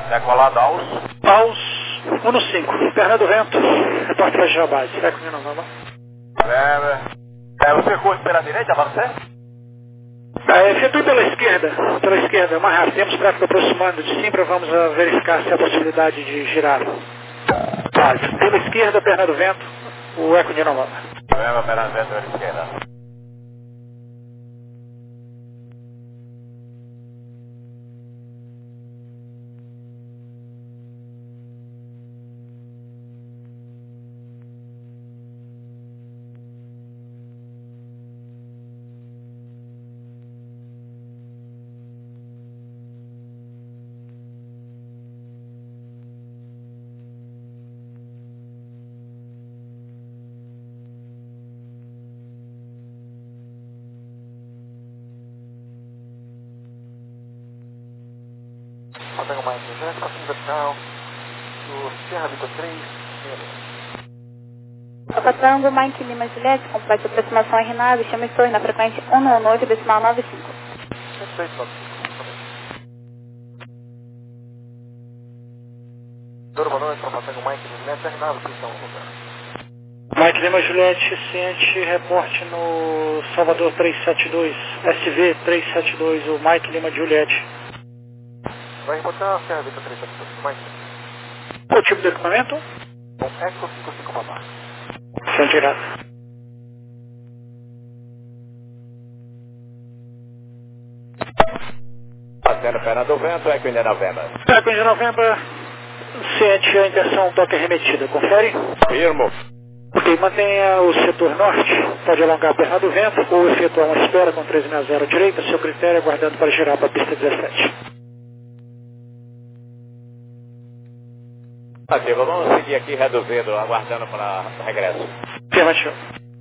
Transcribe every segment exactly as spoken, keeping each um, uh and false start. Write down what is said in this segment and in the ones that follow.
Decolado aos... Aos um no cinco. Perna do vento. Reporte para a base. Eco Indian November. É, é, você curte pela direita, você? É, efetue pela esquerda. Pela esquerda, mais rápido. Temos tráfego aproximando de Simbra. Vamos a verificar se há possibilidade de girar. Vale. Pela esquerda, perna do vento. O Eco Indian November. November, perna do vento pela esquerda. Mantenha mais duzentos, passando vertical, do Sierra Vitor três, Toca Tango, Mike Lima Juliette, complete aproximação R nove, chama e torre na frequência um nove oito, decimal nove cinco. Respeito, nove cinco. Duro, boa noite, Toca Tango, Mike Lima Juliette, R nove, pistão, Mike Lima Juliette, ciente, reporte no Salvador trezentos e setenta e dois, S V trezentos e setenta e dois, o Mike Lima Juliette. Vai reportar a Sierra Vitor três sete dois, Mike. Qual o tipo de equipamento? Um Eco cinco cinco Papá. Sem tirada. Fazendo perna do vento, Eco Indian November. Eco Indian November, ciente, a intenção toque remetida. Confere? Firmo. Ok, mantenha o setor norte, pode alongar a perna do vento ou efetuar uma espera com trezentos e sessenta à direita, seu critério aguardando para girar para a pista dezessete. Ativo, vamos seguir aqui reduzindo, aguardando para o regresso. Afirmativo.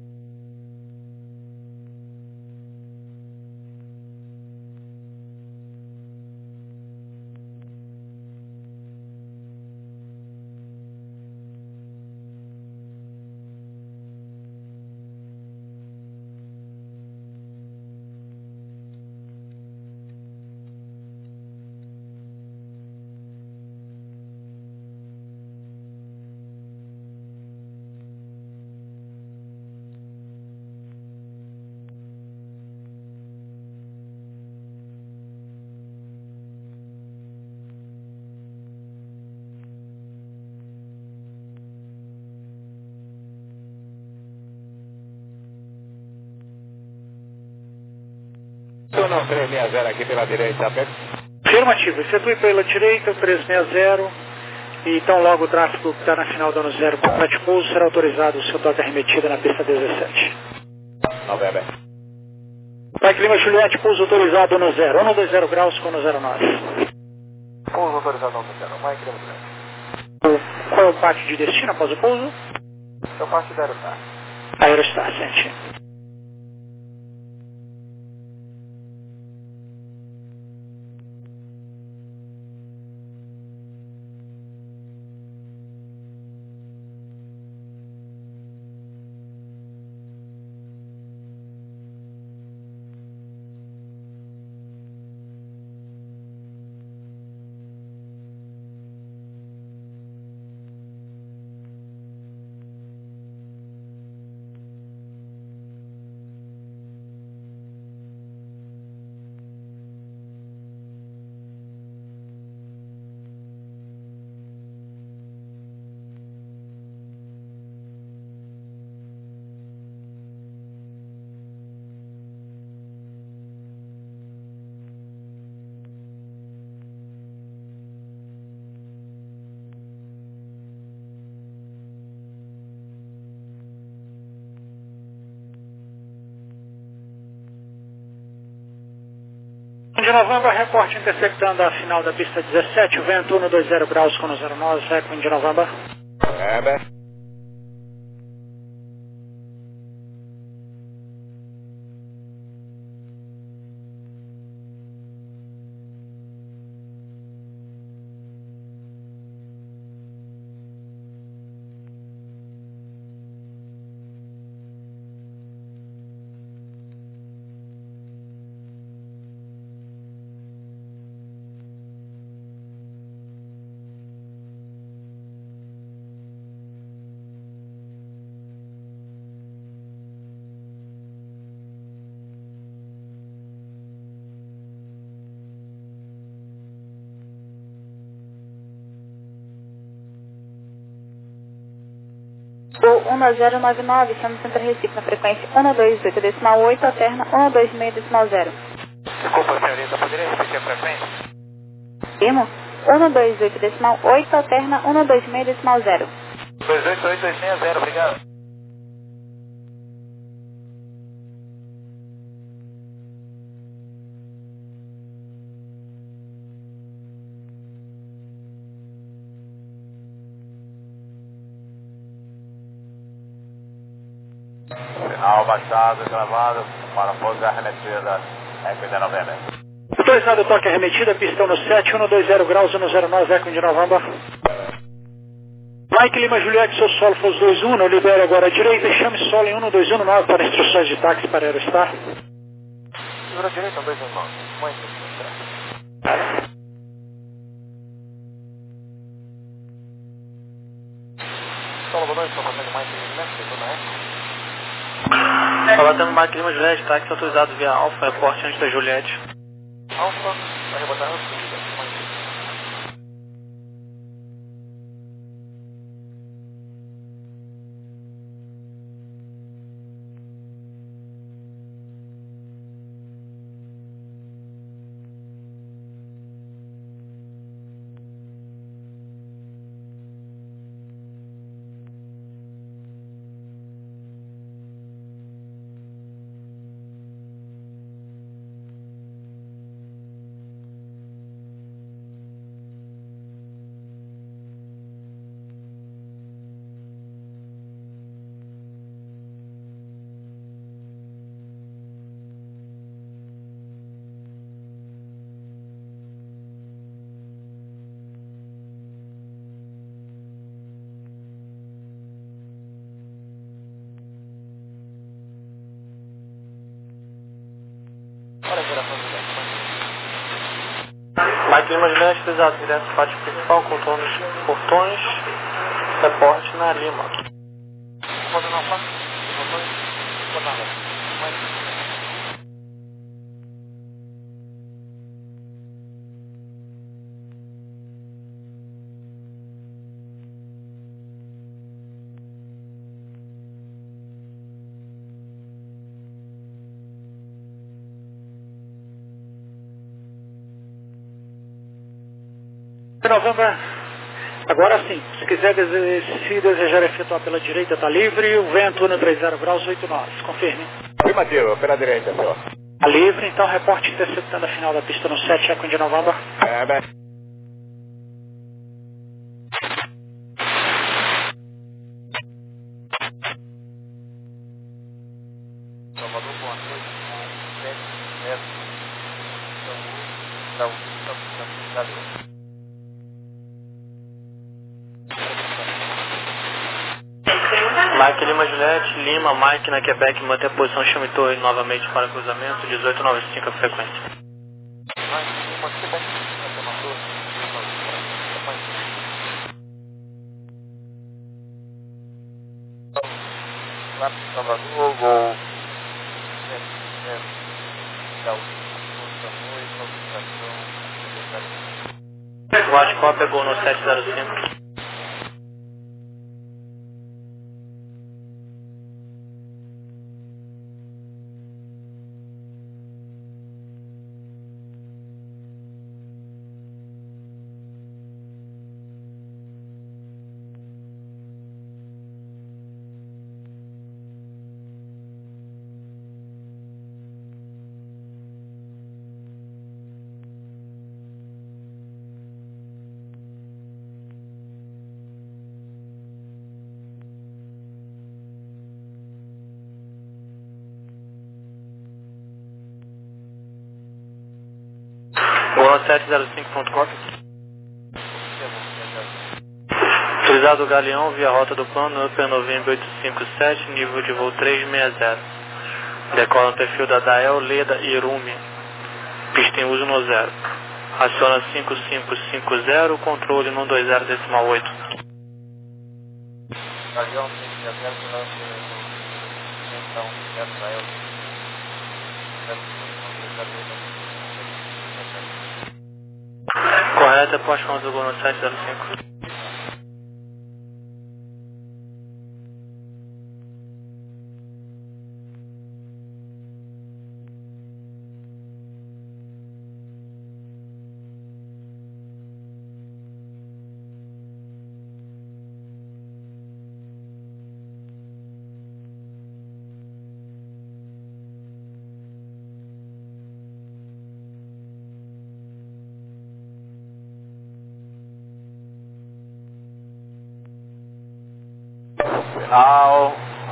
Não, trezentos e sessenta aqui pela direita, apenas. Afirmativo, efetue pela direita, trezentos e sessenta, e então logo o tráfego que está na final dando zero complete pouso, será autorizado o seu toque arremetida na pista dezessete. November. Mike Lima Juliette, pouso autorizado no zero, um dois zero graus com no zero nove. Pouso autorizado no zero, Mike Lima Juliette. Qual é o parte de destino após o pouso? Seu parte da Aerostar. Aerostar, sente. De November, reporte intersectando a final da pista dezessete, o vento um dois zero graus com no zero nove, Eco de November. November. O um zero nove nove, chama Centro Recife na frequência um dois oito decimal oito, alterna um dois seis decimal zero. Desculpa, senhorita, poderia repetir a frequência? Primo, um dois oito decimal oito, alterna um dois seis decimal zero. dois oito oito dois seis zero, obrigado. Sinal baixado, gravado, para pouso arremetida, Eco de Novembro. Autorizado o toque arremetida, pistão no sete, um dois zero graus, um zero nove, Eco de Novembro. Mike Lima Juliette, seu solo foi os dois um, libere agora a direita e chame solo em um dois um nove para instruções de táxi para Aerostar. Segura a direita, um dois um nove. Muito bem. Solo, boa noite, informação de Mike Lima, segundo a Eco. Palatando Mike Lima Juliette, táxi autorizado via Alfa, aeroporte antes da Juliette. Alfa, vai rebotar no segundo. Mike Lima Juliette, autorizado direto do pátio principal, contornos portões, reporte na Lima. Pode não falar? Pode nada. Mas... Novembro, agora sim, se quiser dese se desejar efetuar pela direita, está livre, o vento um três zero graus, oito nove, confirme. Afirmativo, pela direita, senhor. Está livre, então reporte interceptando a final da pista no sete, Eco de Novembro. É, bem. Salvador, boa noite. sete metros. Então, da Lima. Mike Lima Juliette, Lima, Mike na Quebec, mantém a posição chame torre novamente para cruzamento, dezoito noventa e cinco a frequência. Uma Quebec, até uma torre. Lá para Salvador, gol. Guarda pegou no sete zero cinco. Gol sete zero cinco ponto quatro. Utilizado o Galeão via rota do plano, Upper November oito cinco sete, nível de voo três seis zero. Decola no perfil da Dael, Leda e Irumi. Pista em uso no zero. Aciona cinco cinco cinco zero, controle no um dois zero decimal oito. Galeão cinco zero zero, então, zero Dael. Correto, após o gol no sete zero cinco.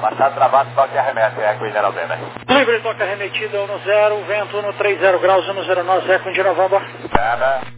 Machado travado, toque arremete, Eco Indian November. Livre, toque arremetida, um zero, vento um trinta graus, um zero nove, Eco Indian November. November.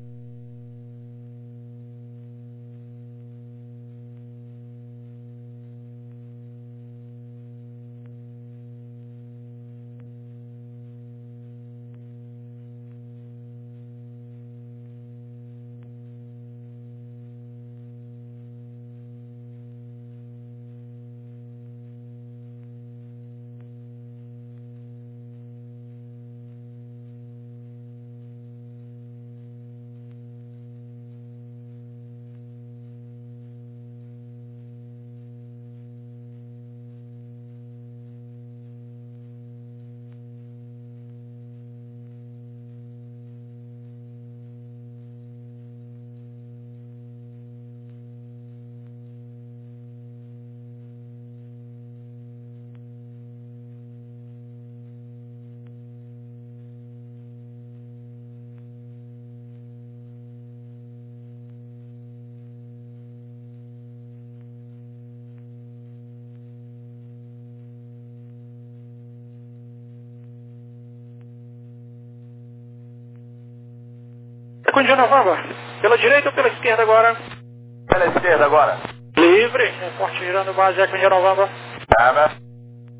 Eco Indian November. Pela direita ou pela esquerda agora? Pela esquerda agora. Livre, reporte girando base, Eco Indian November. November.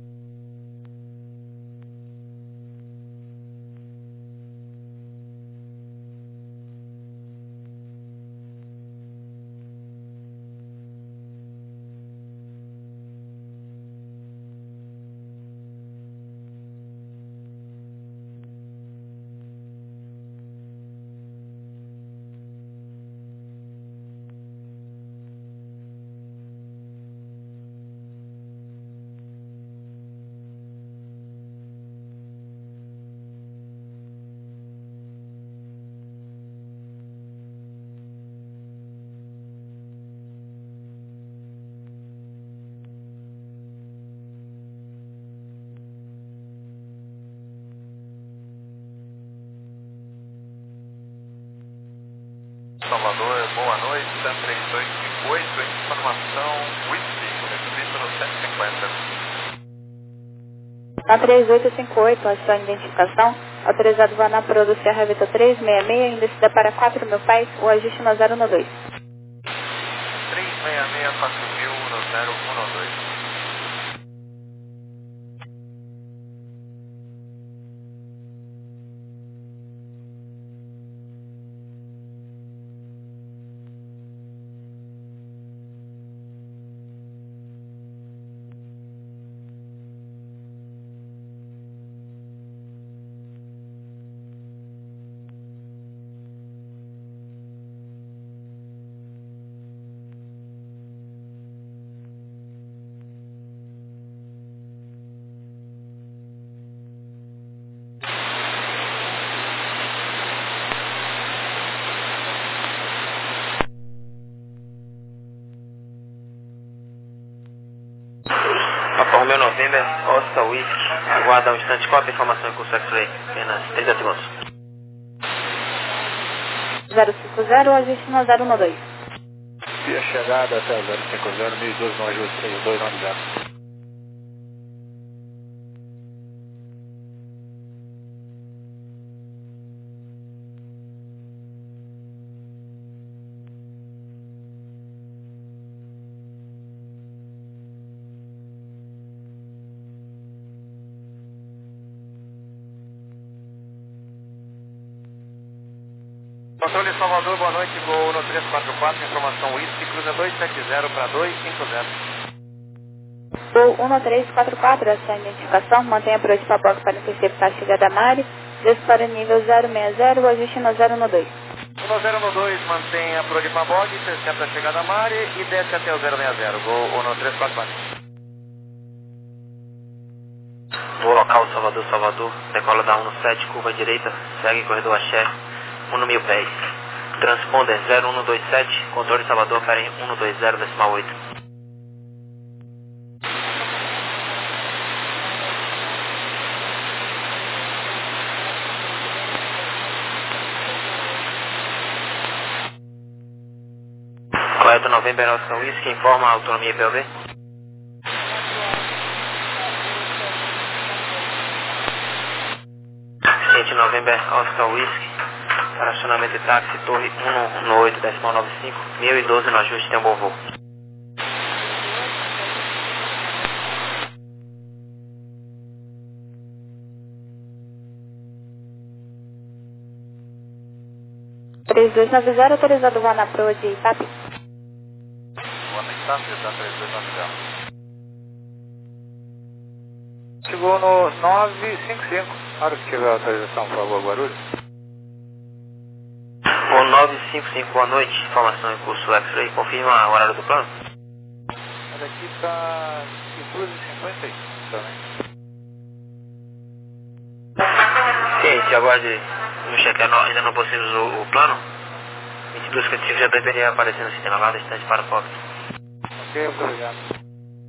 Salvador, boa noite, Sam três dois cinco oito, informação Whisky, recebido no cento e cinquenta. Na três oito cinco oito, a sua identificação, autorizado voar na Pro do Sierra Vita três seis seis, indecida para quatro mil pés, o ajuste no zero um dois. três seis seis, quatro mil, no zero um dois. Romeo November, Oscar Whisky, aguarda um instante, qual a informação em curso X-Ray? Apenas trinta segundos. zero cinco zero, ajuste no zero um dois. Via chegada até zero cinco zero, mil e doze, no ajuste três dois nove zero. Controle Salvador, boa noite, Gol no três quatro quatro, informação Whisky, cruza dois sete zero para dois cinco zero. Gol um três quatro quatro, a sua identificação, mantenha a proa de papoca para interceptar a chegada da Mari, desce para o nível zero seis zero, o ajuste no zero um dois. um zero um dois, mantém a proa de papoca, intercepta a chegada da Mari e desce até o zero seis zero, Gol no três quatro quatro. Voo local Salvador, Salvador, decola da um sete, curva direita, segue corredor axé, um mil pés. Transponder zero um dois sete, controle Salvador para um dois zero decimal oito. Correto November Oscar Whisky, informa a autonomia P O V. November Oscar Whisky, estacionamento de táxi, torre um um oito, decimal nove cinco, mil e doze no ajuste, tem um bom voo. três dois nove zero, autorizado voar na proa de Itapi. Boa noite, tá? três dois nove zero. Chegou no nove cinco cinco. Na hora que tiver autorização, por favor, Guarulhos. O nove cinco cinco, boa noite. Informação em curso X-Ray. Confirma o horário do plano? Mas aqui está duas e cinquenta e cinco também. Sim, se aguarde no check-in, ainda não possuímos o, o plano. vinte e dois cinquenta e cinco já deveria aparecer no sistema. Aguarda instante para o cockpit. Ok, muito obrigado.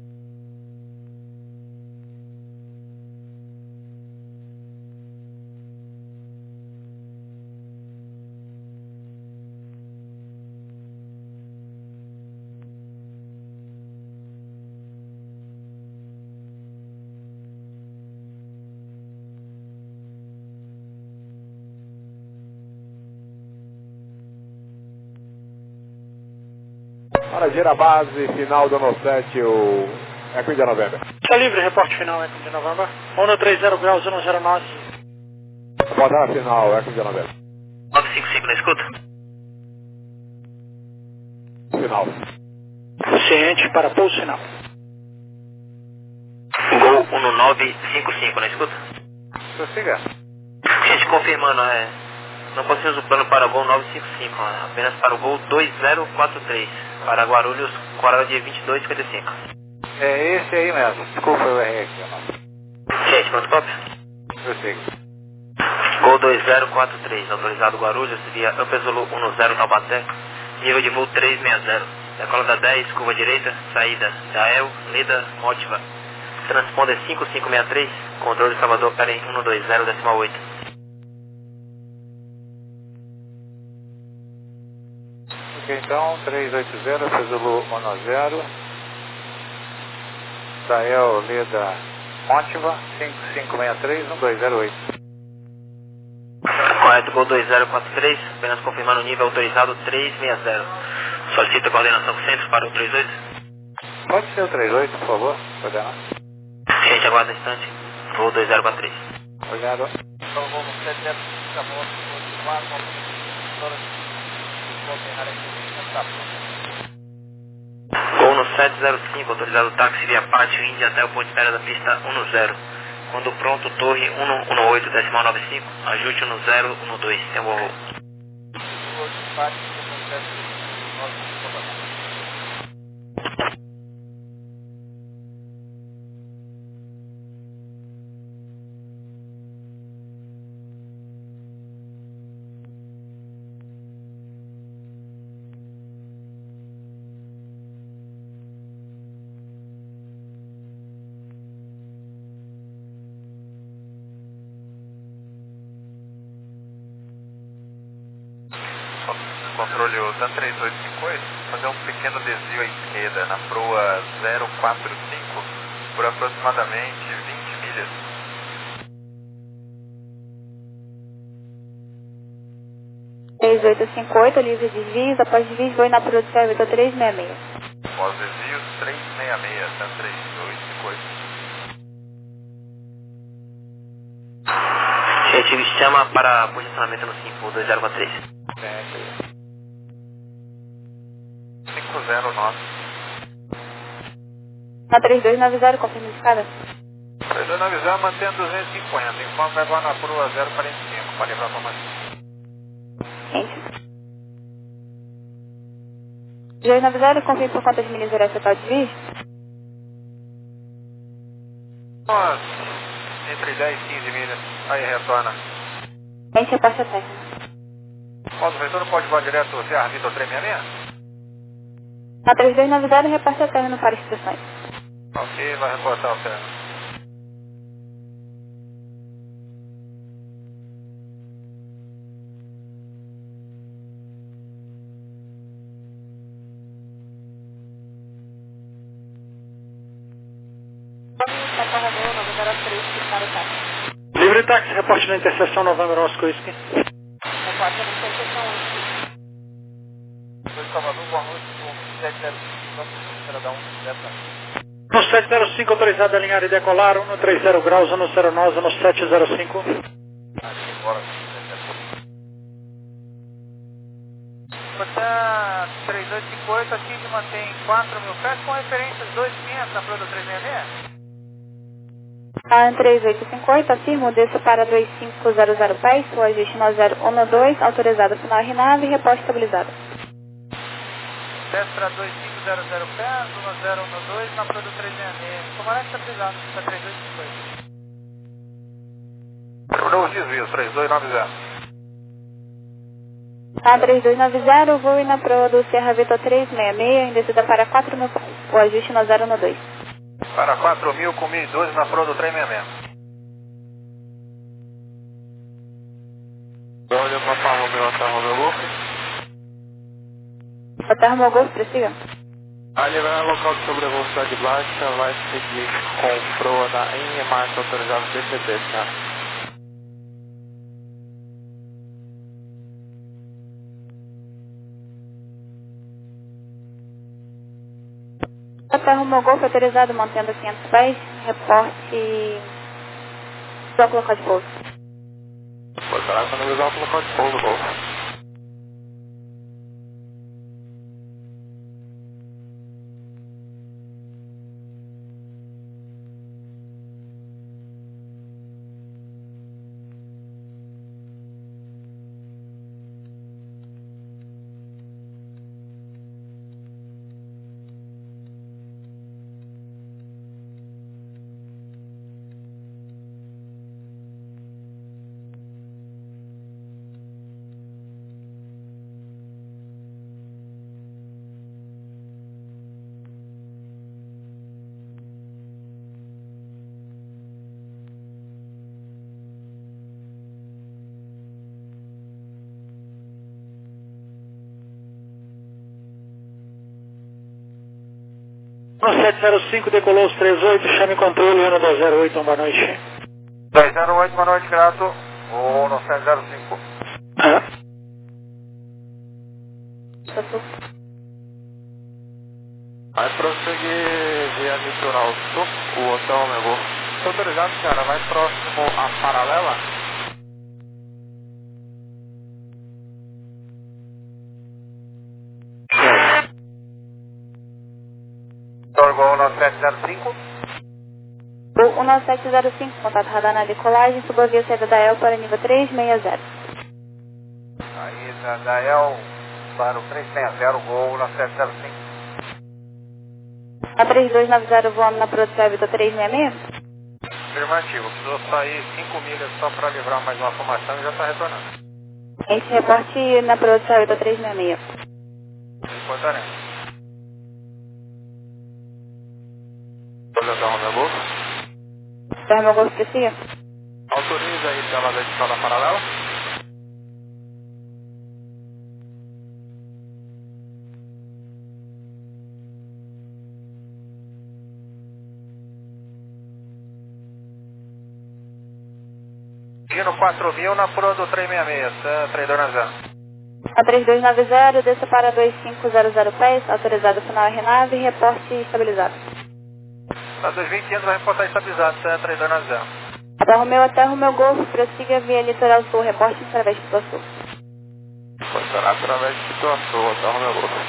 Para gira a base, final do ano sete, o Eco India November. Está livre, reporte final, Eco de November. um três zero graus, um zero nove. Rodada final, Eco India November. nove cinco cinco, na escuta? Final. Ciente para pouso final. Gol um nove cinco cinco, na escuta? Prossiga. Gente, confirmando, é... não possuímos o plano para o Gol nove cinco cinco, apenas para o Gol dois zero quatro três, para Guarulhos, com horário de vinte e dois cinquenta e cinco. É esse aí mesmo. Desculpa, eu errei aqui. Não. Gente, quanto cópia? Prossiga. Gol dois zero quatro três, autorizado Guarulhos, via Upper Zulu um zero Taubaté, nível de voo trezentos e sessenta. Decola da dez, curva direita, saída Dael, Leda, Motiva. Transponder cinco cinco seis três, controle de Salvador, Peren um dois zero, decimal oito. Ok, então, três oito zero, Zulu um zero. Dael, Leda, Motiva, cinco cinco seis três, um dois zero oito. Correto, Gol dois zero quatro três, apenas confirmando o nível autorizado trezentos e sessenta. Solicita coordenação com centro para o trinta e oito. Pode ser o trinta e oito, por favor, coordenar. Gente, aguarda um instante. Gol dois zero quatro três. Obrigado. Gol no sete zero cinco, autorizado táxi via Pátio Índia até o ponto de espera da pista um zero. Quando pronto, torre um um oito, decimal nove cinco, ajuste um zero um dois, tem um bom voo. Controle o TAN três oito cinco oito, fazer um pequeno desvio à esquerda na proa zero quatro cinco por aproximadamente vinte milhas. três oito cinco oito, livre de desvios, após desvios, voe na proa de Servitor trezentos e sessenta e seis. Após desvios, trezentos e sessenta e seis, TAN três oito cinco oito. Gente, chama para posicionamento no cinco dois zero quatro três. cinco zero nove. Na três dois nove zero, confirma a escada. três dois nove zero, mantendo duzentos e cinquenta. Informe vai voar na proa zero quarenta e cinco. Para livrar para mais. Ciente. dois nove zero, confirma por quantas milhas irá acertar o desvio? Nós, entre dez e quinze milhas. Aí retorna. Ciente, repasse a técnica. Quando o retorno pode voar direto ao Serra Vitor trezentos e sessenta e seis? Na três dois nove zero, repasse a término para instruções. Ok, vai reportar o término. Carregador nove zero três, para o táxi. Livre táxi, reporte na interseção Novembro Oscar Whisky. Reporte na interseção Whisky. Foi Salvador, boa noite, no sete zero cinco, será da um, no sete zero cinco, autorizado a alinhar e decolar, um três zero graus, um zero nove, no sete zero cinco. Você três dois cinco oito, aqui de mantém quatro mil pés com referências dois mil e quinhentos na Prodo três seis seis? A três oito cinco oito, afirmo, desça para dois cinco zero zero pés, o ajuste nove zero um dois, autorizado final R nove e reposte estabilizado. Desce para dois cinco zero zero pés, um zero um dois na Prodo três seis seis, comandante estabilizado para três dois cinco oito. Terminou os desvios, três dois nove zero. A três dois nove zero, voo na proa do Serra Vitor três seis seis, em descida para quatro mil pés, o ajuste nove zero um dois. Para quatro mil com mil e doze na proa do três seis seis. Olha para Parma, meu Otarro, meu Golf. Otarro, meu Golf, prossiga. A liberar local de sobrevelocidade baixa vai seguir com proa da N marca autorizada P C P, tá? Otarro, meu Golf, autorizado mantendo quinhentos pés, reporte do local de pouso. Pode parar para analisar o local de pouso, Golf. No sete zero cinco, decolou os três oito, chame controle, ano dois zero oito, boa noite. dois zero oito, boa noite, grato. Vou no sete zero cinco. Ah. Vai prosseguir via litoral sul, o hotel meu Golf. Autorizado, cara, vai próximo à paralela. Torgou no sete zero cinco. O um sete zero cinco, contato radar na decolagem, subavia saída da E L para nível três seis zero. Aí da, da E L para o três seis zero, gol no sete zero cinco. A três dois nove zero voando na produção Vitor três seis seis? Afirmativo, precisou sair cinco milhas só para livrar mais uma formação e já está retornando. Esse reporte na produção Vitor três seis seis. Importaremos. Olha o meu Golf. Otarro, meu Golf, prossiga. Autoriza aí pela vertical da paralela. Dino quatro mil na proa do três seis seis, três dois nove zero. A três dois nove zero, desça para dois cinco zero zero pés, autorizado final R nove e reporte estabilizado. Na dois mil e quinhentos vai reportar estabilizado, três dois nove zero. Otarro, meu Otarro, meu Golf, prossiga via litoral sul, reporte através do Litoral Sul. Pode parar através de situação, Otarro, meu Golf.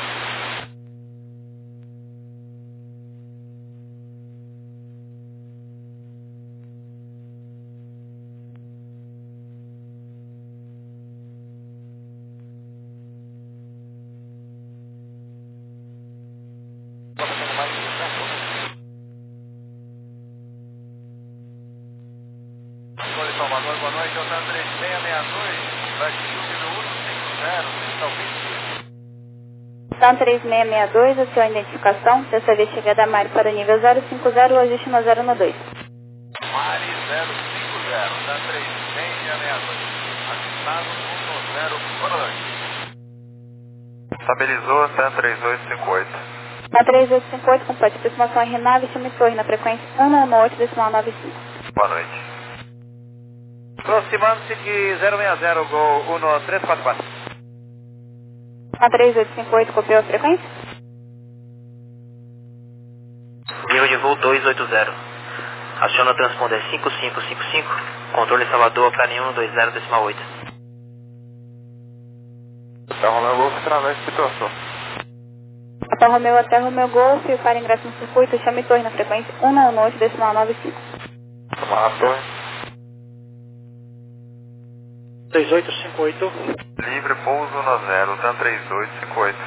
Salvador, boa noite, eu estou três seis seis dois, vai seguir o nível um cinco zero, talvez. São três seis seis dois, a sua identificação, dessa vez chegada a Mari para o nível zero cinco zero, o ajuste no zero um dois. Mari zero cinco zero, da três seis seis dois, assistado um zero, boa noite. Estabilizou, tá três oito cinco oito. Na três oito cinco oito, complete aproximação R nove, chame torre na frequência um nove oito decimal nove cinco. Boa noite. Aproximando-se de zero seis zero, Gol um três quatro quatro. um três oito cinco oito, copiou a frequência? Nível de voo dois oito zero. Aciona o transponder cinco cinco cinco cinco. Controle Salvador para um dois zero decimal oito. Hotel Romeo Golf através de situação. Hotel Romeo até Romeo Golf, para ingresso no circuito, chame torre na frequência um nove oito decimal nove cinco. Tomar a torre. três oito cinco oito. Livre, pouso um zero, TAM três oito cinco oito.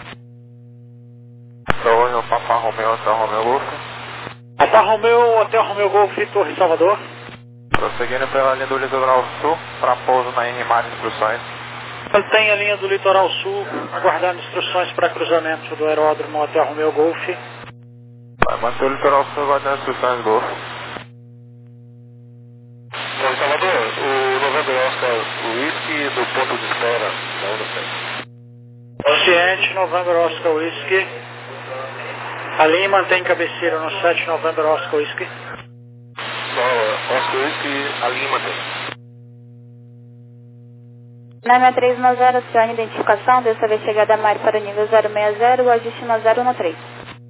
Torre, Papa Romeo, Hotel Romeo Golf. Papa Romeo, Hotel Romeo Golf, Torre Salvador. Prosseguindo pela linha do litoral sul, para pouso na Henrimar Instruções. Mantém a linha do litoral sul, aguardando instruções para cruzamento do aeródromo Hotel Romeo Golf. Vai manter o litoral sul aguardando instruções Golf. Bom, Salvador, o November Oscar Whisky do ponto de espera da U N sete. Ciente, November Oscar Whisky. A linha mantém cabeceira no sete November Oscar Whisky. Não, Oscar Whisky, a linha mantém. nove três um zero, acione identificação, dessa vez chegada a Mari para o nível zero seis zero, o ajuste no zero um três.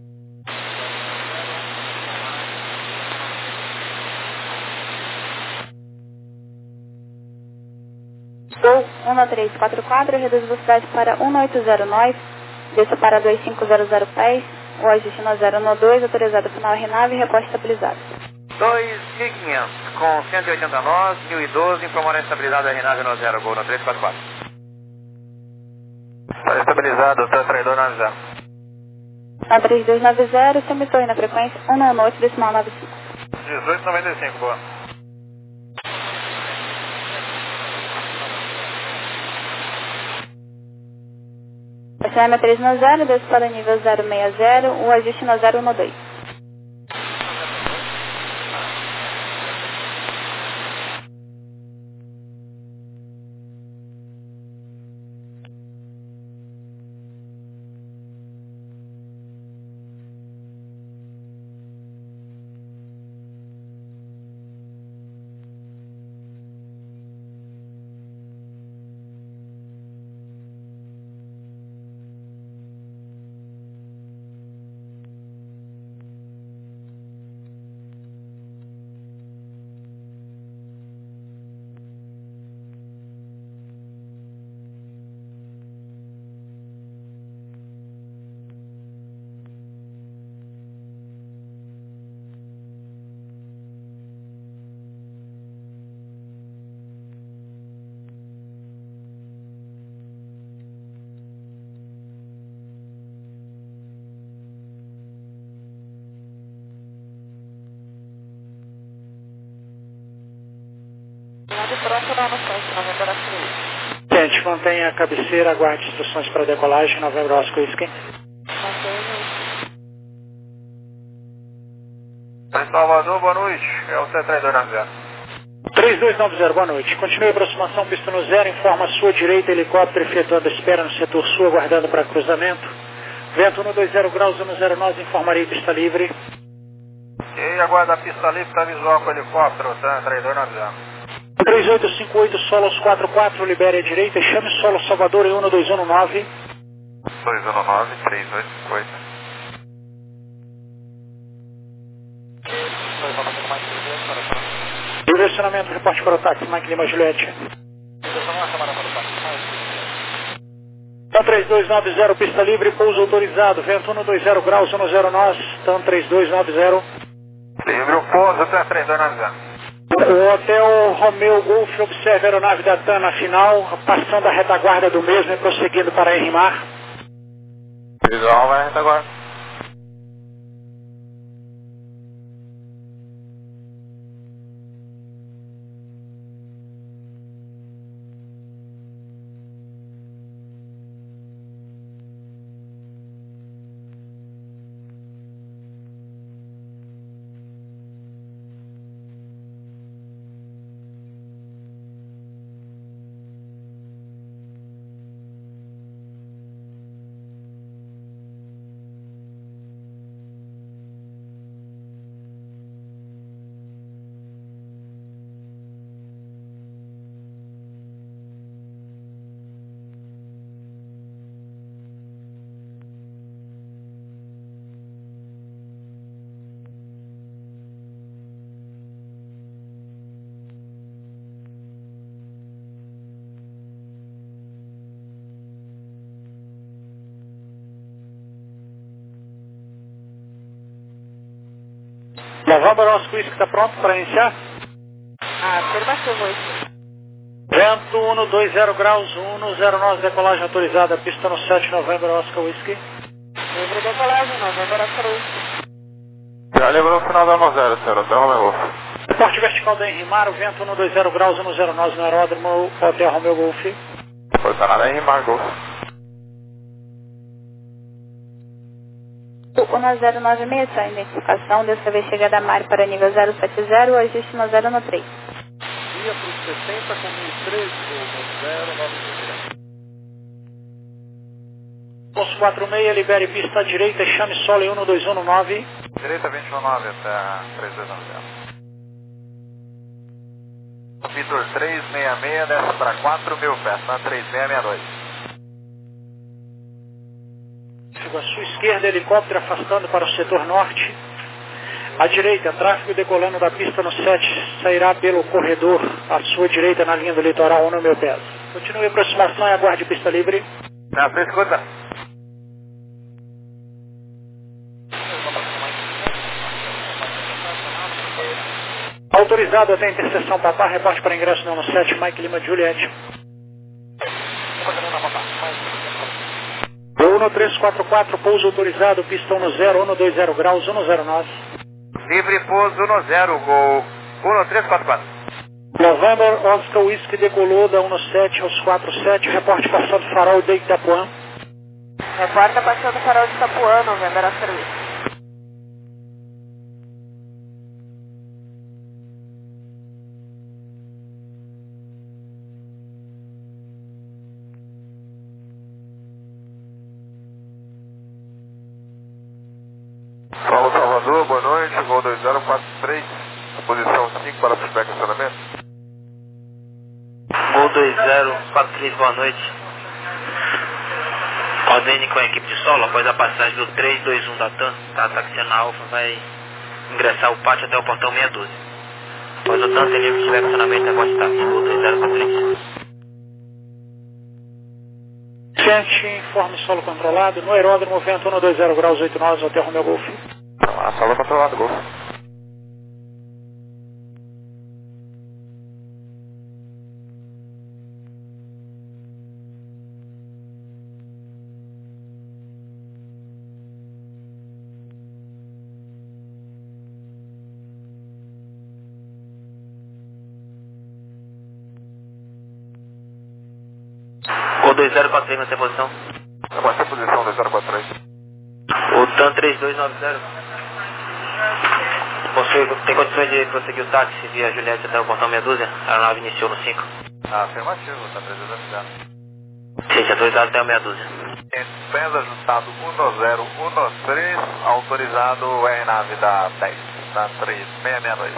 Gol um três quatro quatro, reduz velocidade para um oito zero nove, desça para dois cinco zero zero pés, o ajuste no zero um dois, autorizado final R nove e reposto estabilizado. dois mil e quinhentos, com cento e oitenta nós, mil e doze, informar a estabilidade da R nove no zero, Gol no três quatro quatro. Está estabilizado, TAM três dois nove zero. Na três dois nove zero, semitorre na frequência um nove oito decimal nove cinco. dezoito noventa e cinco, boa. Acione três um zero, desce para o nível zero seis zero, o ajuste no zero um dois. Ciente, mantém a cabeceira, aguarde instruções para decolagem, November Oscar Whisky. Em Salvador, boa noite, é o C três dois nove zero. três dois nove zero, boa noite. Continue a aproximação, pista no zero, informa a sua direita, helicóptero efetuando a espera no setor sul, aguardando para cruzamento. Vento um dois zero graus, um zero nove, informarei pista livre. E aí, aguarda a pista livre, está visual com o helicóptero, TAM três dois nove zero. três oito cinco oito, Solos quatro quatro, libere a direita, chame Solo Salvador em um dois um nove. dois um nove, três oito cinco oito. Direcionamento, reporte para o táxi, Mike Lima Juliette. TAM três dois nove zero, pista livre, pouso autorizado, vento um dois zero graus, um zero nove, TAM três dois nove zero. Livre o pouso, TAM três dois nove zero. O Hotel Romeo Golf observa a aeronave da TAM na final, passando a retaguarda do mesmo e prosseguindo para Henrimar. Visual vai retaguarda. November Oscar Whisky está pronto para iniciar? Afirmativo, Whisky. Vento um dois zero graus, um zero nove, decolagem autorizada, pista no sete, November Oscar Whisky. Livre decolagem, November Oscar Whisky. Já lembrou o final da um zero, senhor, Hotel Romeo Golf. Reporte vertical da Henrimar, vento um dois zero graus, um zero nove no aeródromo, Hotel Romeo Golf. Força nada, Henrimar Golf. O um zero nove seis, sua identificação, dessa vez chegada a Mari para nível zero sete zero, o ajuste no zero três. Via para os sessenta com mil e treze, zero nove três. Posto quatro seis, libere pista à direita, chame solo um dois um nove. Direita vinte e um nove até três dois nove zero. Vitor três seis seis, desce para quatro mil pés, na três seis seis dois. À sua esquerda, helicóptero afastando para o setor norte. À direita, tráfego decolando da pista no sete, sairá pelo corredor à sua direita na linha do litoral um no meu pés. Continue a aproximação e aguarde pista livre. Na frente, escuta. Autorizado até a interseção Papá, reporte para ingresso no sete, Mike Lima Juliette. um três quatro quatro, pouso autorizado, pista um zero, um dois zero graus, um zero nove. Livre pouso um zero, gol um três quatro quatro. November Oscar Whisky decolou da um sete aos quatro sete, reporte passando farol de Itapuã. Reporta passando farol de Itapuã, November Oscar Whisky. Paulo Salvador, boa noite, voo dois zero quatro três, posição cinco para feedback acionamento. Gol dois zero quatro três, boa noite. Ordene com a equipe de solo, após a passagem do três dois um da TAM, tá taxiando a Alfa, vai ingressar o pátio até o portão seis doze. Após o TAM, tem livre de estacionamento, negócio de táxi, gol dois zero quatro três. Gente, informe solo controlado, no aeródromo, vento um dois zero graus, oito nove, Hotel Romeo Golf. A sala controlada, Golf. Gol dois zero quatro três, mantém a posição. Mantém a posição dois zero quatro três. O TAM três dois nove zero. Você tem condições de prosseguir o táxi via Juliette até o portão meia dúzia? A aeronave iniciou no cinco. Afirmativo, tá três dois nove zero. Sim, autorizado até o meia dúzia. Pés ajustado um zero um três, autorizado R nave da dez, da três seis seis dois.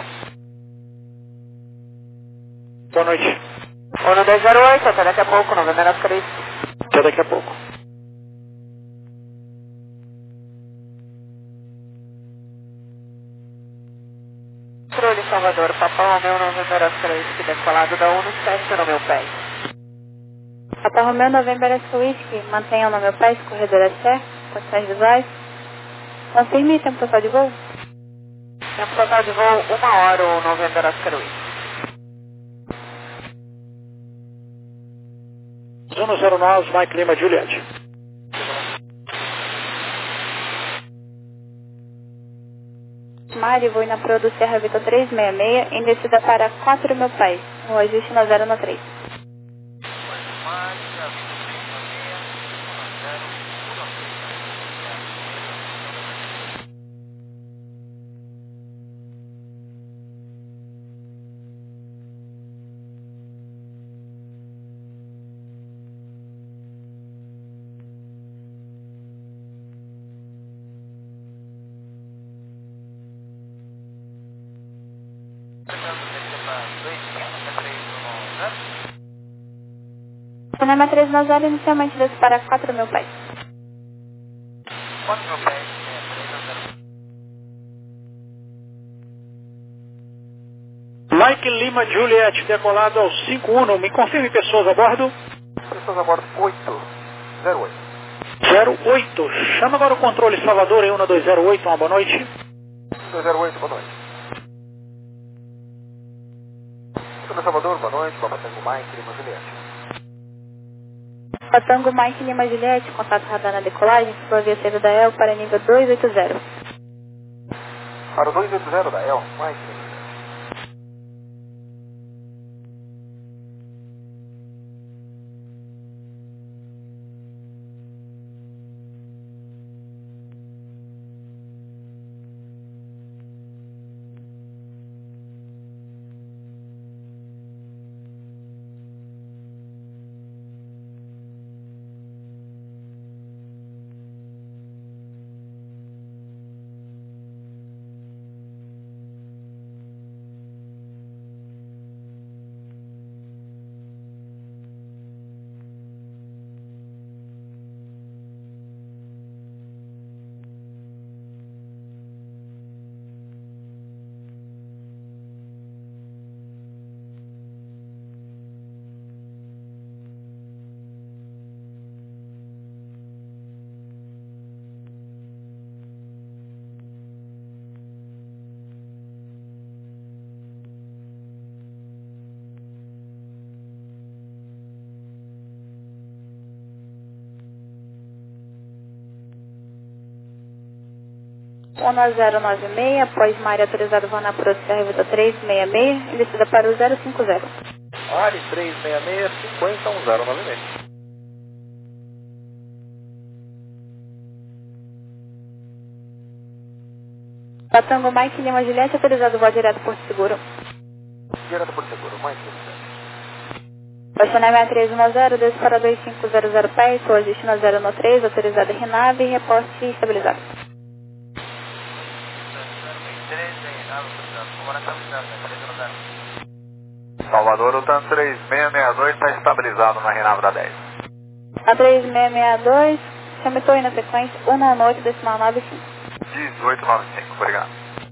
Boa noite. um dois zero oito, até daqui a pouco, November Oscar Whisky. Até daqui a pouco. Controle Salvador, Papa Romeo, November Oscar Whisky, decolado da um sete no meu pé. Papa Romeo, November Oscar Whisky, mantenha no meu pé, corredor a sé, condições visuais. Confirme tempo total de voo. Tempo total de voo, uma hora, o November Oscar Whisky. um zero nove, Mike Lima Juliette. Mari, voo na Pro do Serra Vitor três seis seis, em descida para quatro mil pés, o ajuste no zero três. Cinema três nove zero, inicialmente desce para quatro mil pés. quatro mil pés, Mike Lima Juliette, decolado ao cinco um, me confirme pessoas a bordo. pessoas a bordo oito zero oito. zero oito, chama agora o controle Salvador em um dois zero oito, uma boa noite. um dois zero oito, boa noite. Tango Salvador, boa noite, Papa Tango Mike, Lima Juliette. Papa Tango Mike Lima Juliette, contato radar na decolagem, por via saída da E L para nível dois oito zero. Para o dois oito zero da E L, Mike Lima. um zero nove seis, após uma área autorizada vão na Proça Revista três seis seis, e descida para o zero cinco zero. Área três seis seis, cinquenta, um zero nove seis. Patango Mike Lima Juliette, autorizado voo direto Porto Seguro. Direto por seguro, Mike Lima. Baixonar seis três um zero, desce para dois cinco zero zero pés, o ajuste no zero no três, autorizado RNAV, reporte estabilizado. Salvador, o TAN três seis seis dois está estabilizado na Renave da dez. A três seis seis dois, chamitou aí na sequência, um nove oito, decimal nove cinco. dezoito nove cinco, obrigado.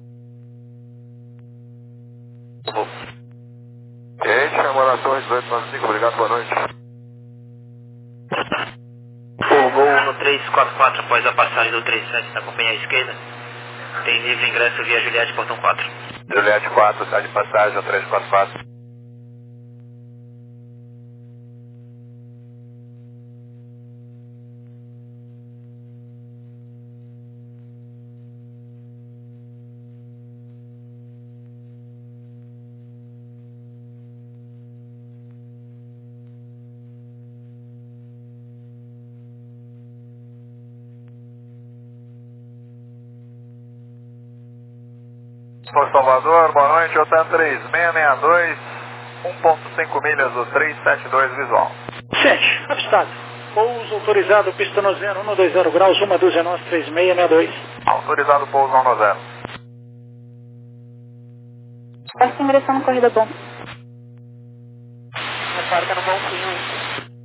Ok, chamou na torre dezoito nove cinco, obrigado, boa noite. O voo no três quatro quatro, após a passagem do três sete da companhia à esquerda, tem livre ingresso via Juliette, portão quatro. Juliette quatro, está de passagem, ao três quatro quatro. Por Salvador, boa noite, o TAN três seis seis dois, um ponto cinco milhas do três sete dois visual. Sente, avistado. Pouso autorizado, pista no zero, um dois zero graus, uma dúzia nós, três seis seis dois. Autorizado pouso um no zero. Posso ingressar no corrida bom. Reparta no Bonfim.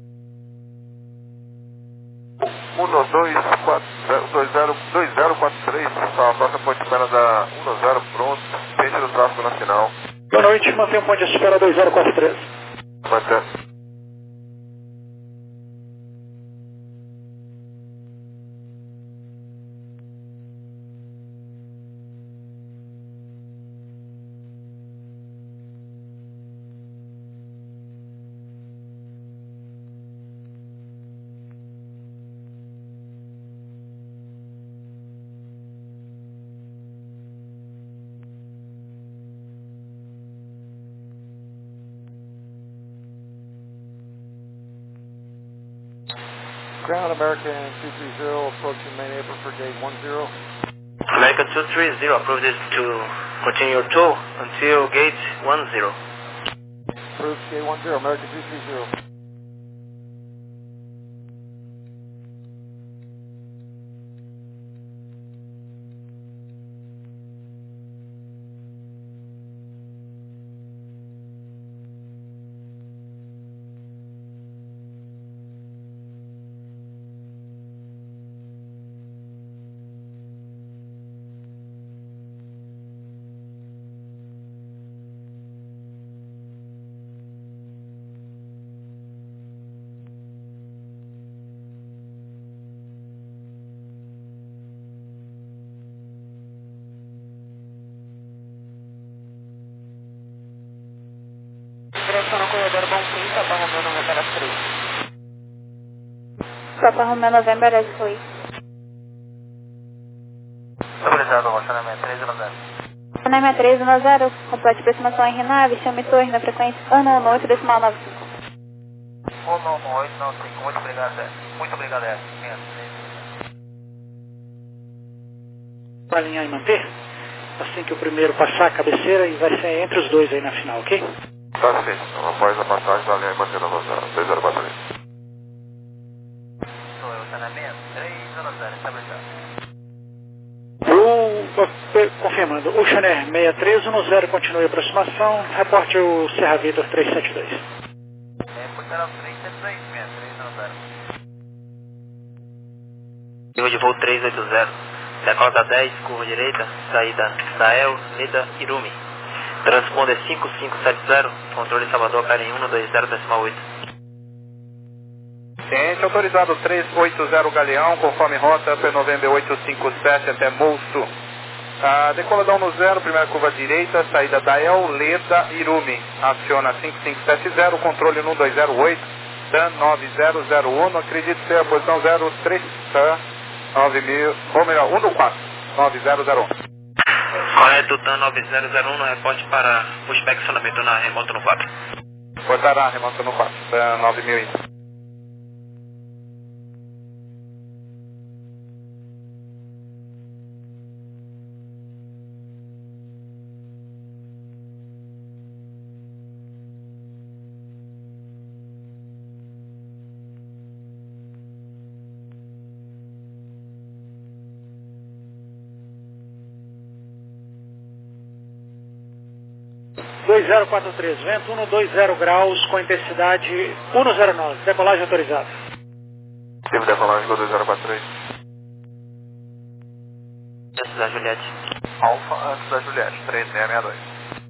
um dois quatro dois zero dois zero quatro três, a próxima ponte de espera da um zero pronto, peixe do tráfego na final. Boa noite, mantenha o ponto de espera dois zero quatro três. Mantém. Ground American two three zero, approaching main apron for gate one zero. American two three zero, approved this to continue your tow until gate one zero. Approved gate one zero, American two three zero. Papa Romeo November S O I. Estabilizado, Rocha sessenta e três zero. Channel sessenta e três zero, complete aproximação R nave, chame torre na frequência um nove oito decimal nove cinco. um nove oito nove cinco, muito obrigado, Zé. Muito obrigado, Zé. Para alinhar e manter, assim que o primeiro passar a cabeceira e vai ser entre os dois aí na final, ok? Tá sim, após a passagem da linha e manter na rosa, dois zero quatro três. Sou eu, Channel sessenta e três zero, estabilizado. O, confirmando, o Channel sessenta e três zero continue a aproximação, reporte o Serra Vitor trezentos e setenta e dois. É, por será o trezentos e setenta e dois, sessenta e três zero. Nível de voo trezentos e oitenta, decola da dez, curva direita, saída da El, Leda, Irumi. Transponder cinco cinco sete zero, controle Salvador, pera em um dois zero decimal oito. Ciente, autorizado trezentos e oitenta Galeão, conforme rota P November oitocentos e cinquenta e sete até Moço. Ah, decola da um zero, primeira curva direita, saída da El, Leda, Irumi. Aciona cinco cinco sete zero, controle um dois zero oito, T A N nove zero zero um, acredito ser a posição zero três, tá? nove mil, ou melhor, um quatro, nove zero zero um. Correto, T A N nove zero zero um, reporte para pushback acionamento na remoto no quatro. Portará, remoto no quatro, T A N nove mil. dois zero quatro três, vento cento e vinte graus com intensidade cento e nove, decolagem autorizada. Tive decolagem com dois zero quatro três. Antes da Juliette. Alfa antes da Juliette, três seis seis dois.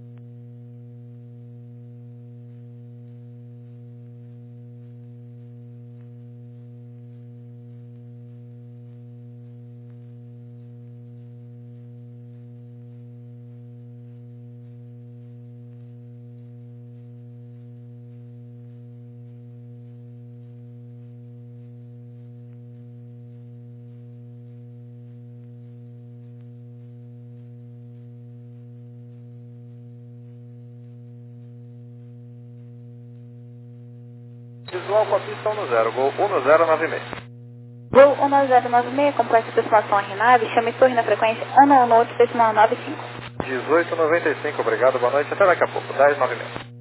Visual com a pista um zero, gol um zero nove seis. Gol um zero nove seis, complete aproximação R nave, chame torre na frequência um nove oito decimal nove cinco. dezoito noventa e cinco, obrigado, boa noite, até daqui a pouco, dez nove seis.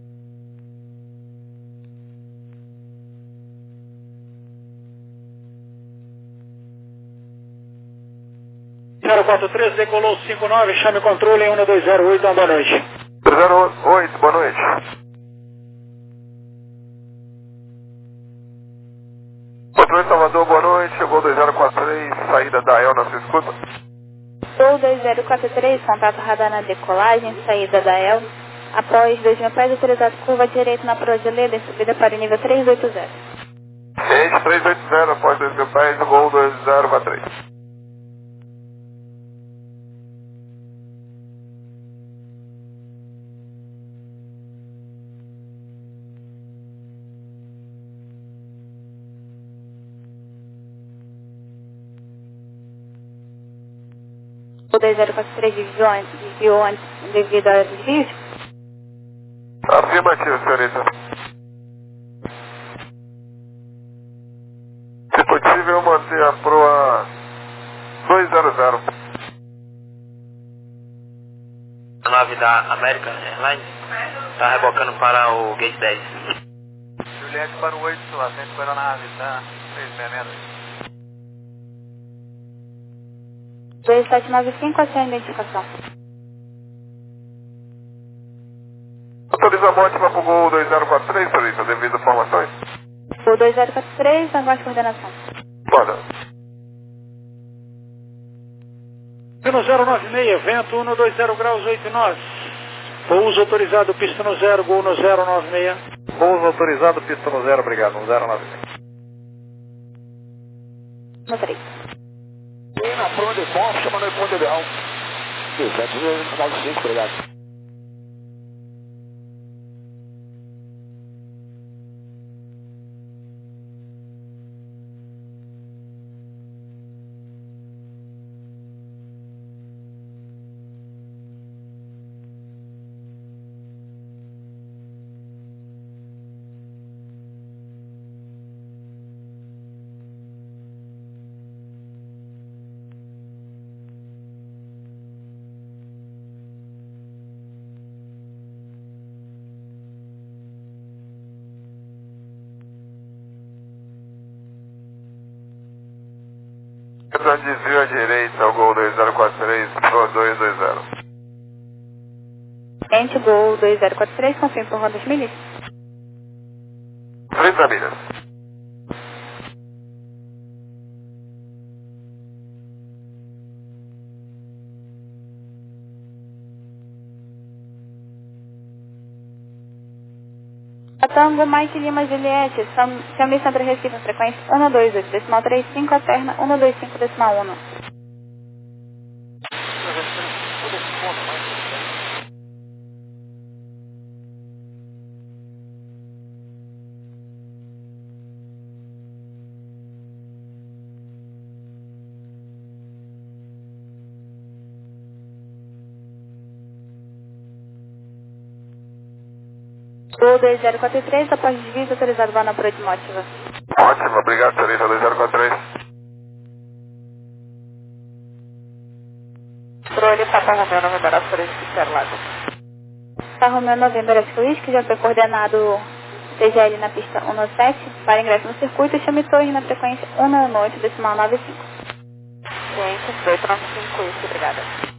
zero quatro três, decolou cinco nove, chame controle um dois zero oito, boa noite. zero oito, boa noite. Controle Salvador, boa noite, chegou dois zero quatro três, saída da El na sua escuta. Gol dois zero quatro três, contato radar na decolagem, saída da El. Após dois mil pés, autorizado curva direita na proa de Leda, subida para o nível trezentos e oitenta. Ciente, trezentos e oitenta, após dois mil pés, gol dois zero quatro três. O dois zero quatro três desviou antes, desviou antes devido a desvios? Afirmativo, senhorita. Se possível, manter a proa dois zero zero. A nave da American Airlines está rebocando para o Gate dez. Juliette para o oito, assento para a nave, tá? três seis seis dois. dois sete nove cinco, a sua identificação. Autoriza a morte para o gol dois zero quatro três, senhorita, devido a informações? O dois zero quatro três, aguarde coordenação. Bora. Pista zero nove seis, vento um dois zero graus oito nove. Pouso autorizado, pista no zero, gol no zero nove seis. Pouso autorizado, pista no zero, obrigado, no zero nove seis. No três. E na proa de ponto, chamando o ponto ideal. sete nove cinco, obrigado. Então desvio à direita, o Gol dois zero quatro três, Pro dois dois zero. Ente, Gol dois zero quatro três, confirme por quantas milhas? trinta milhas. Tango Mike Lima Juliette, Xiaomi Centro Recife, frequência um dois oito decimal três cinco, alterna um dois cinco decimal um. Gol dois zero quatro três, após desvio, autorizado vá na Prodimotiva. Ótimo, obrigado, Teresa dois zero quatro três. Trolha, Papa Romeu, Novembro Açores, Interlagos. Papa Romeu, Novembro Açores, que já foi coordenado T G L na pista um sete, para ingresso no circuito, chame Torre na frequência um oito decimal nove cinco. Gente, oito nove cinco, isso, obrigada.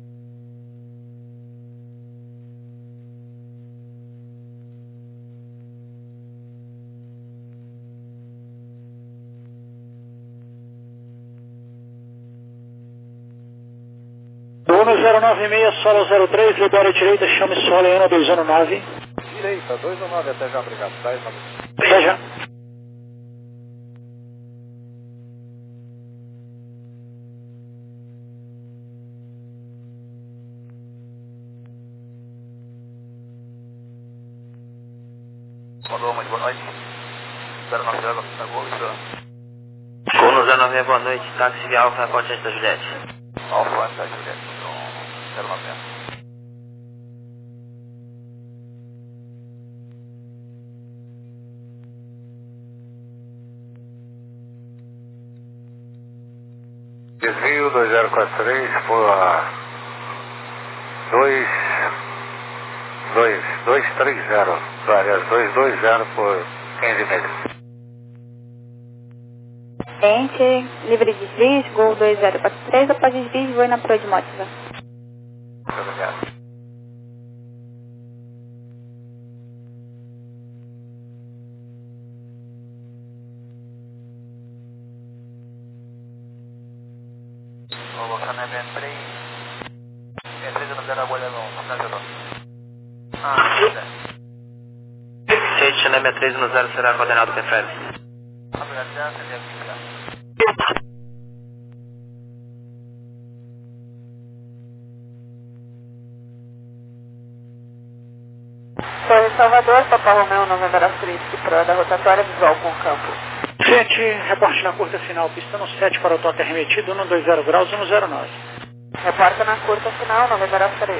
Uno zero nove seis, solo zero três, libera a direita, chame solo em um dois um nove. Direita, dois um nove, até já, obrigado. dez nove. Até já. Alô, muito boa noite. zero nove zero, tá bom, isso. Gol no zero nove, boa noite. Táxi via Alfa, Airport da Juliette. Alfa, tá, Juliette, então, zero nove zero. Desvio dois zero quatro três por dois dois três zero, aliás, dois dois zero por quinze milhas. Ente, livre de desvios, Gol dois zero quatro três, após desvios, voe na Prodimotiva. Obrigado. Vou colocar na M três. M três não der a bolha não, não dá Ah, Gente, China M três no zero será coordenado perfeito. obrigado, já acendi aqui já. Torre Salvador, Papa Romeu, Novembro Açores, Pro da rotatória visual com campo. Gente, reporte na curta final, pista no sete para o toque arremetido, um dois zero graus, um zero nove. Reporta na curta final, Novembro Açores.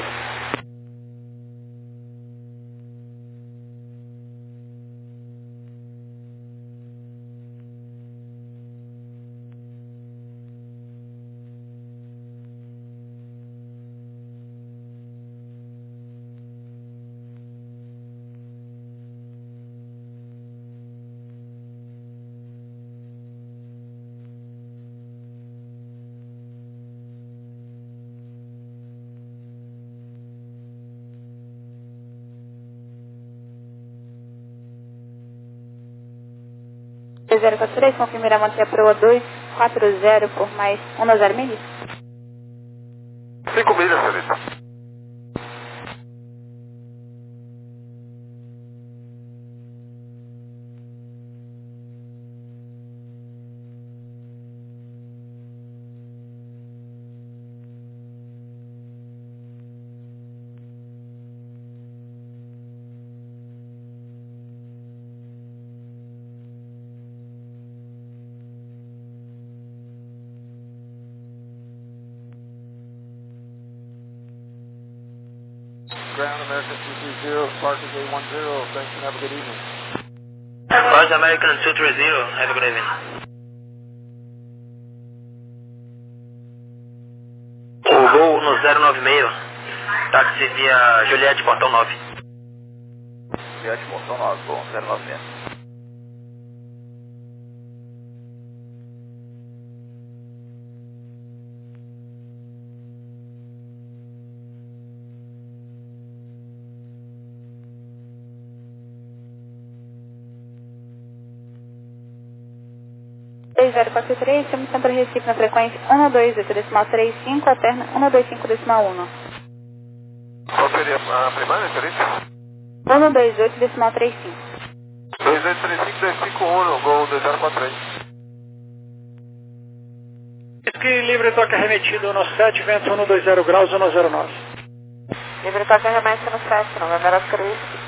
zero quatro três, confirmará manter a proa dois quatro zero por mais um zero milhas. cinco milhas, senhorita. Ground American two three zero, Sparky A one zero, thanks and have a good evening. North American two three zero, have a good evening. O Gol no zero nove seis, táxi via Juliette, portão nove. Juliette, portão nove, bom, zero nove seis. dois zero quatro três, chamo sempre Recife na frequência um dois oito decimal três cinco, alterna um dois cinco decimal um. Qual seria a primária, Felipe? um dois oito decimal três cinco. dois oito três cinco dois cinco um, Gol dois zero quatro três. Whisky livre toque arremetido no sete, vento um dois zero graus, um zero nove. Livre toque arremesso no sete, November Oscar Whisky.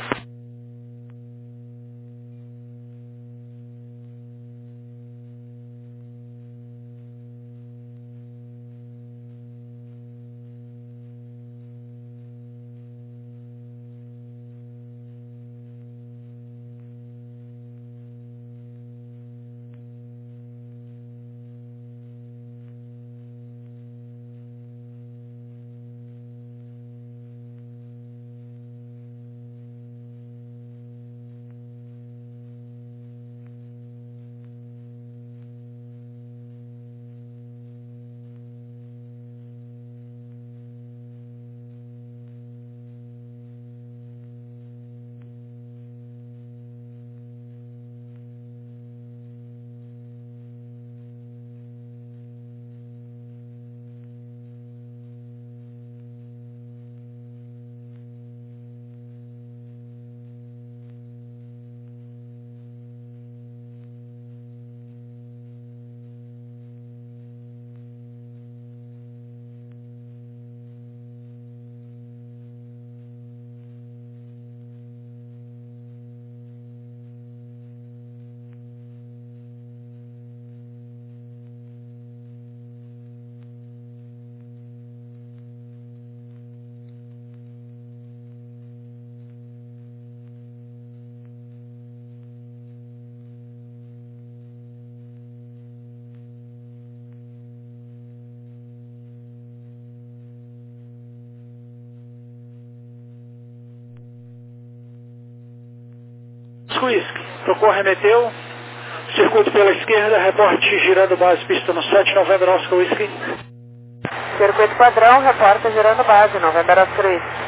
Whisky, tocou, remeteu, circuito pela esquerda, reporte girando base, pista no sete, November Oscar Whisky. Circuito padrão, reporta girando base, November Oscar Whisky.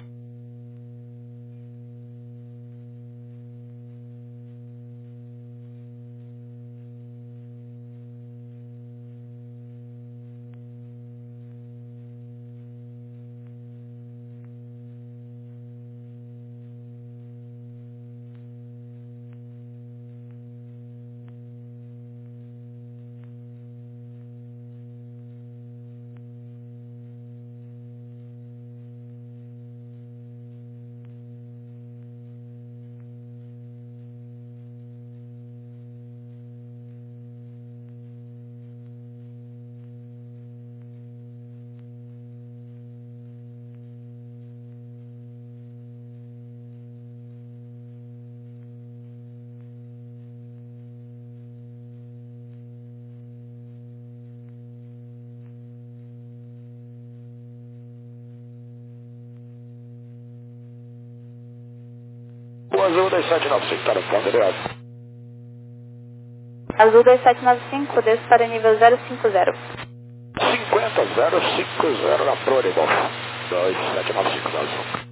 Azul dois sete nove cinco, tá no plano, beleza? Azul dois sete nove cinco, desce para nível zero cinco zero. cinquenta zero cinco zero na Prônimo. dois sete nove cinco, Azul.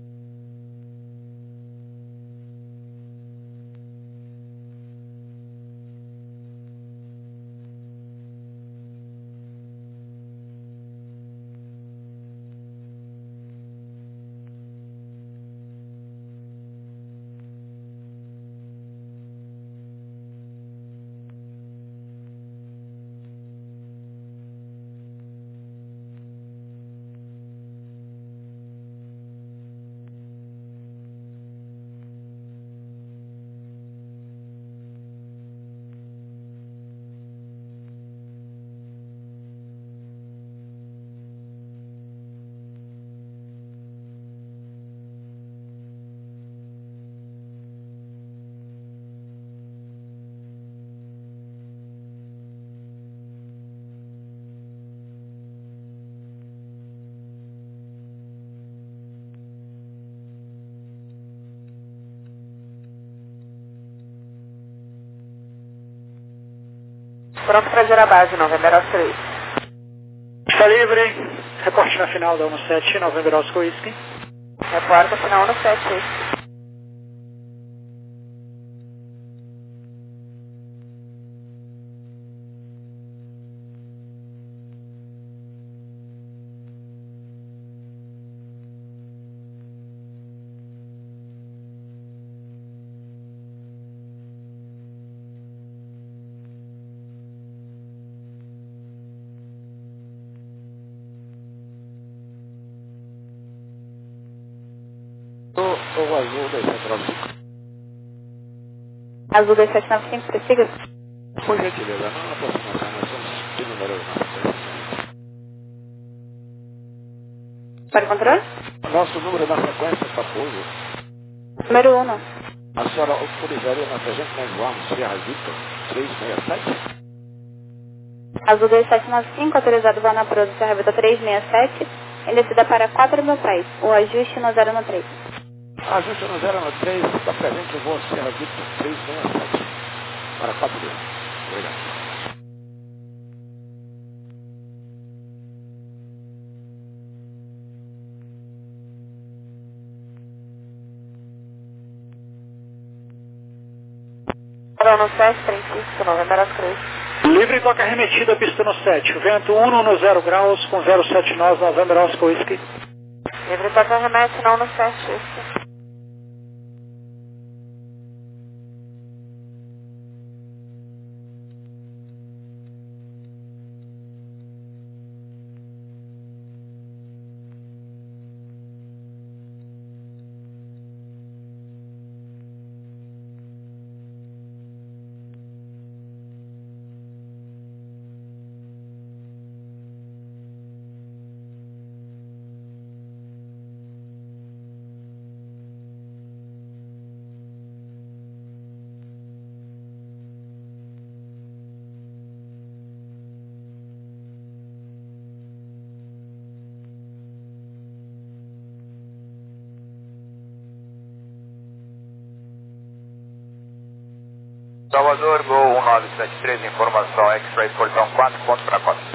Pronto para gerar base, November Oscar Whisky. Está livre, reporte na final da um sete, November Oscar Whisky. Reporta final um sete Whisky. Ou azul dois sete nove cinco. Azul dois sete nove cinco, prossiga. Por gentileza, não aproximação, nós somos de número na Para o controle? Nosso número na sequência para apoio. Número um. A senhora autorizaria na trezentos e nove Ramos, Sierra Victor, trezentos e sessenta e sete? Azul dois sete nove cinco, autorizado voo na Prosa Sierra Victor trezentos e sessenta e sete, em descida para quatro mil pés, o ajuste no zero no três. Ajuste no zero no três, está presente o voo Sierra Victor trezentos e sessenta e sete, para quatro mil. Obrigado. No sete, Francisco, Novembro três. Livre toca remetida, pista no sete. Vento um no zero graus com zero sete nove, Novembro Oscar Whisky. Livre toca remete não no sete, Whisky. Salvador, Gol um nove sete três, informação X-Ray, portão quatro, ponto para quatro.